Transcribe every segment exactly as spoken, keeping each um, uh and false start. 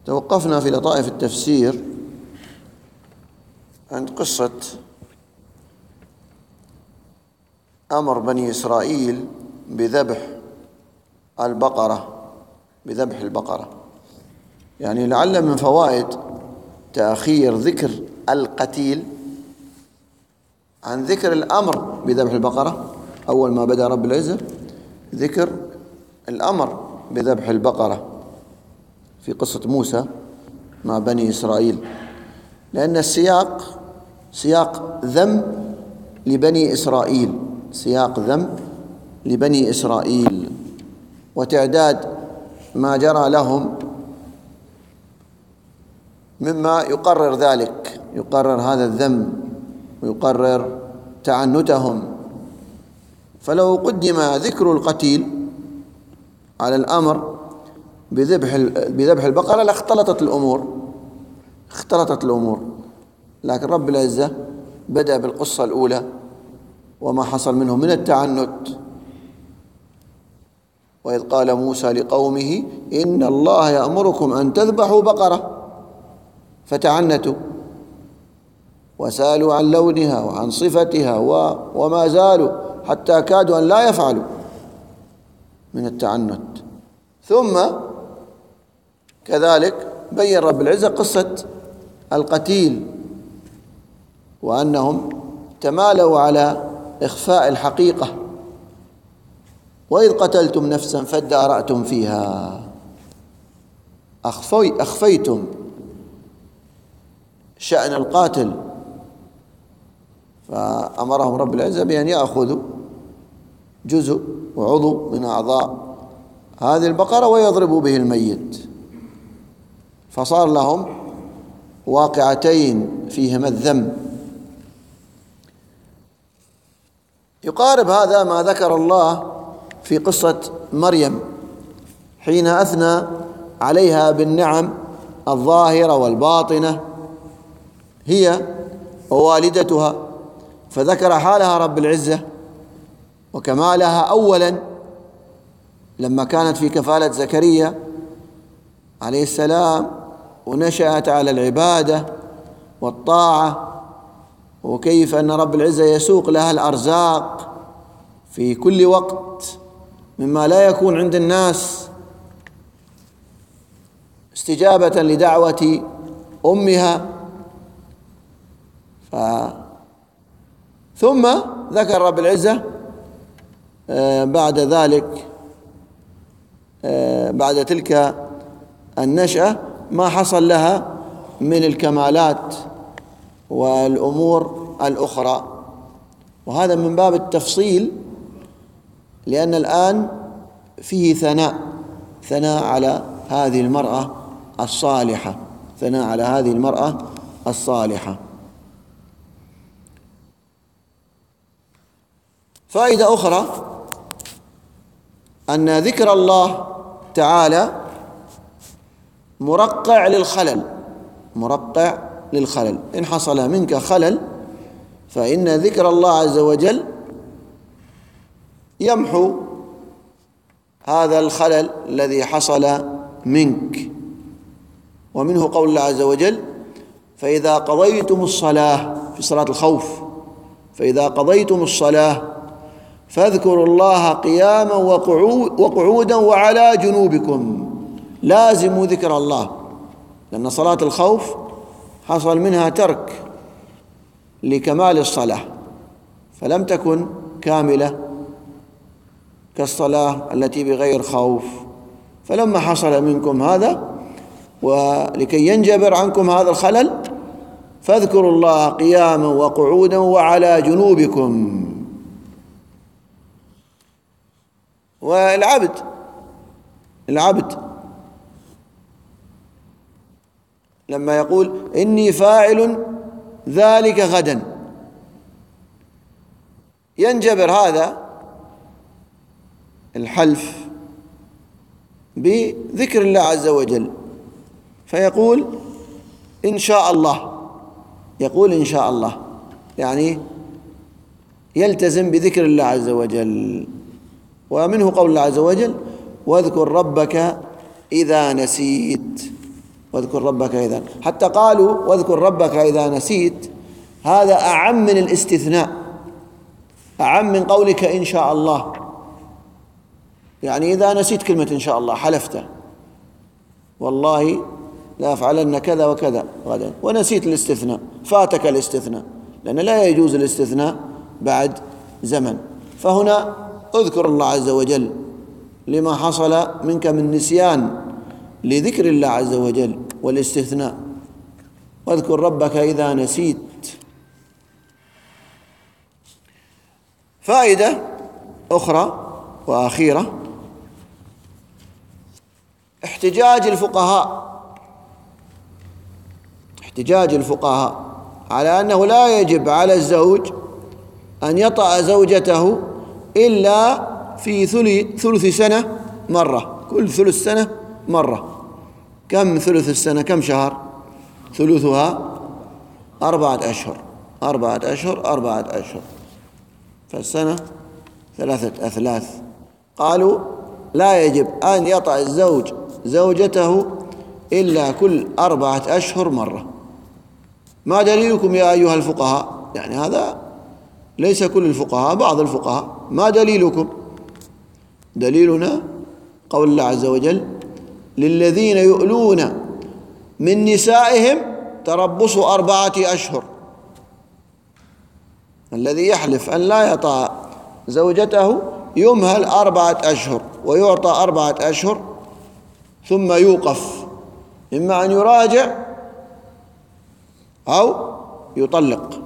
توقفنا في لطائف التفسير عند قصة أمر بني إسرائيل بذبح البقرة بذبح البقرة. يعني لعل من فوائد تأخير ذكر القتيل عن ذكر الأمر بذبح البقرة، أول ما بدأ رب العزة ذكر الأمر بذبح البقرة في قصة موسى مع بني إسرائيل، لأن السياق سياق ذم لبني إسرائيل، سياق ذم لبني إسرائيل وتعداد ما جرى لهم مما يقرر ذلك، يقرر هذا الذم ويقرر تعنتهم. فلو قدم ذكر القتيل على الأمر بذبح بذبح البقرة لاختلطت الأمور اختلطت الأمور لكن رب العزة بدأ بالقصة الأولى وما حصل منهم من التعنت. وإذ قال موسى لقومه إن الله يأمركم أن تذبحوا بقرة فتعنتوا وسألوا عن لونها وعن صفتها وما زالوا حتى كادوا أن لا يفعلوا من التعنت. ثم كذلك بين رب العزة قصة القتيل وأنهم تمالوا على إخفاء الحقيقة، وإذ قتلتم نفسا فادارأتم فيها، أخفي أخفيتم شأن القاتل، فأمرهم رب العزة بأن يأخذوا جزء وعضو من أعضاء هذه البقرة ويضربوا به الميت، فصار لهم واقعتين فيهما الذم. يقارب هذا ما ذكر الله في قصة مريم حين أثنى عليها بالنعم الظاهرة والباطنة هي ووالدتها، فذكر حالها رب العزة وكمالها أولا لما كانت في كفالة زكريا عليه السلام ونشأت على العبادة والطاعة، وكيف أن رب العزة يسوق لها الأرزاق في كل وقت مما لا يكون عند الناس استجابة لدعوة أمها. ف... ثم ذكر رب العزة بعد ذلك بعد تلك النشأة ما حصل لها من الكمالات والأمور الأخرى، وهذا من باب التفصيل لأن الآن فيه ثناء ثناء على هذه المرأة الصالحة ثناء على هذه المرأة الصالحة. فائدة أخرى أن ذكر الله تعالى مرقع للخلل مرقع للخلل إن حصل منك خلل فإن ذكر الله عز وجل يمحو هذا الخلل الذي حصل منك. ومنه قول الله عز وجل فإذا قضيتم الصلاة في صلاة الخوف فإذا قضيتم الصلاة فاذكروا الله قياما وقعودا وعلى جنوبكم، لازموا ذكر الله، لأن صلاة الخوف حصل منها ترك لكمال الصلاة فلم تكن كاملة كالصلاة التي بغير خوف. فلما حصل منكم هذا ولكي ينجبر عنكم هذا الخلل فاذكروا الله قياما وقعودا وعلى جنوبكم. والعبد العبد لما يقول إني فاعل ذلك غدا ينجبر هذا الحلف بذكر الله عز وجل فيقول إن شاء الله يقول إن شاء الله يعني يلتزم بذكر الله عز وجل. ومنه قول الله عز وجل واذكر ربك إذا نسيت واذكر ربك إذا، حتى قالوا واذكر ربك إذا نسيت، هذا أعم من الاستثناء، أعم من قولك إن شاء الله. يعني إذا نسيت كلمة إن شاء الله حلفت والله لا أفعلن كذا وكذا غدا، ونسيت الاستثناء، فاتك الاستثناء، لأن لا يجوز الاستثناء بعد زمن. فهنا اذكر الله عز وجل لما حصل منك من نسيان لذكر الله عز وجل والاستثناء. واذكر ربك إذا نسيت. فائدة أخرى وأخيرة، احتجاج الفقهاء احتجاج الفقهاء على أنه لا يجب على الزوج أن يطأ زوجته إلا في ثلث سنة مرة، كل ثلث سنة مرة. كم ثلث السنة؟ كم شهر؟ ثلثها أربعة أشهر أربعة أشهر أربعة أشهر فالسنة ثلاثة أثلاث. قالوا لا يجب أن يطأ الزوج زوجته إلا كل أربعة أشهر مرة. ما دليلكم يا أيها الفقهاء؟ يعني هذا ليس كل الفقهاء، بعض الفقهاء. ما دليلكم؟ دليلنا قول الله عز وجل للذين يؤلون من نسائهم تربص أربعة أشهر. الذي يحلف أن لا يطأ زوجته يمهل أربعة أشهر ويعطى أربعة أشهر ثم يوقف، إما أن يراجع أو يطلق.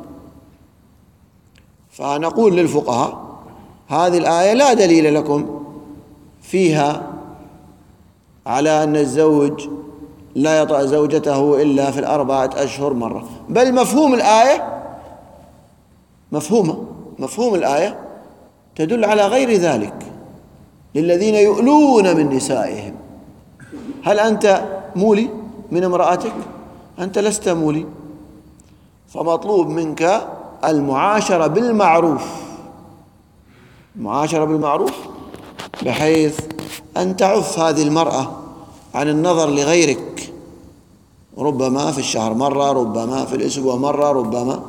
فنقول للفقهاء هذه الآية لا دليل لكم فيها على أن الزوج لا يطأ زوجته إلا في الأربعة أشهر مرة، بل مفهوم الآية مفهومة مفهوم الآية تدل على غير ذلك. للذين يؤلون من نسائهم. هل أنت مولي من امرأتك؟ أنت لست مولي، فمطلوب منك المعاشرة بالمعروف المعاشرة بالمعروف بحيث أن تعف هذه المرأة عن النظر لغيرك، ربما في الشهر مرة، ربما في الأسبوع مرة، ربما.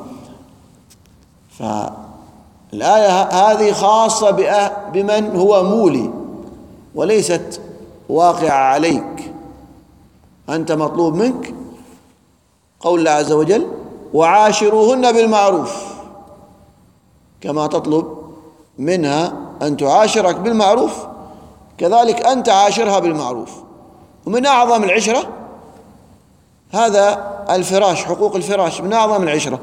فالآية هذه خاصة بمن هو مولي وليست واقعة عليك. أنت مطلوب منك قول الله عز وجل وعاشروهن بالمعروف، كما تطلب منها أن تعاشرك بالمعروف كذلك أنت عاشرها بالمعروف. ومن أعظم العشرة هذا الفراش، حقوق الفراش من أعظم العشرة.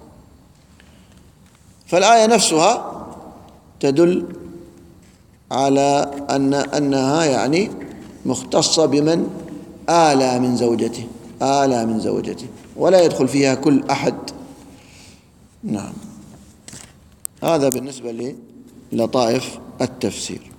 فالآية نفسها تدل على أن أنها يعني مختصة بمن آلى من زوجته آلى من زوجته ولا يدخل فيها كل أحد. نعم، هذا بالنسبة للطائف التفسير.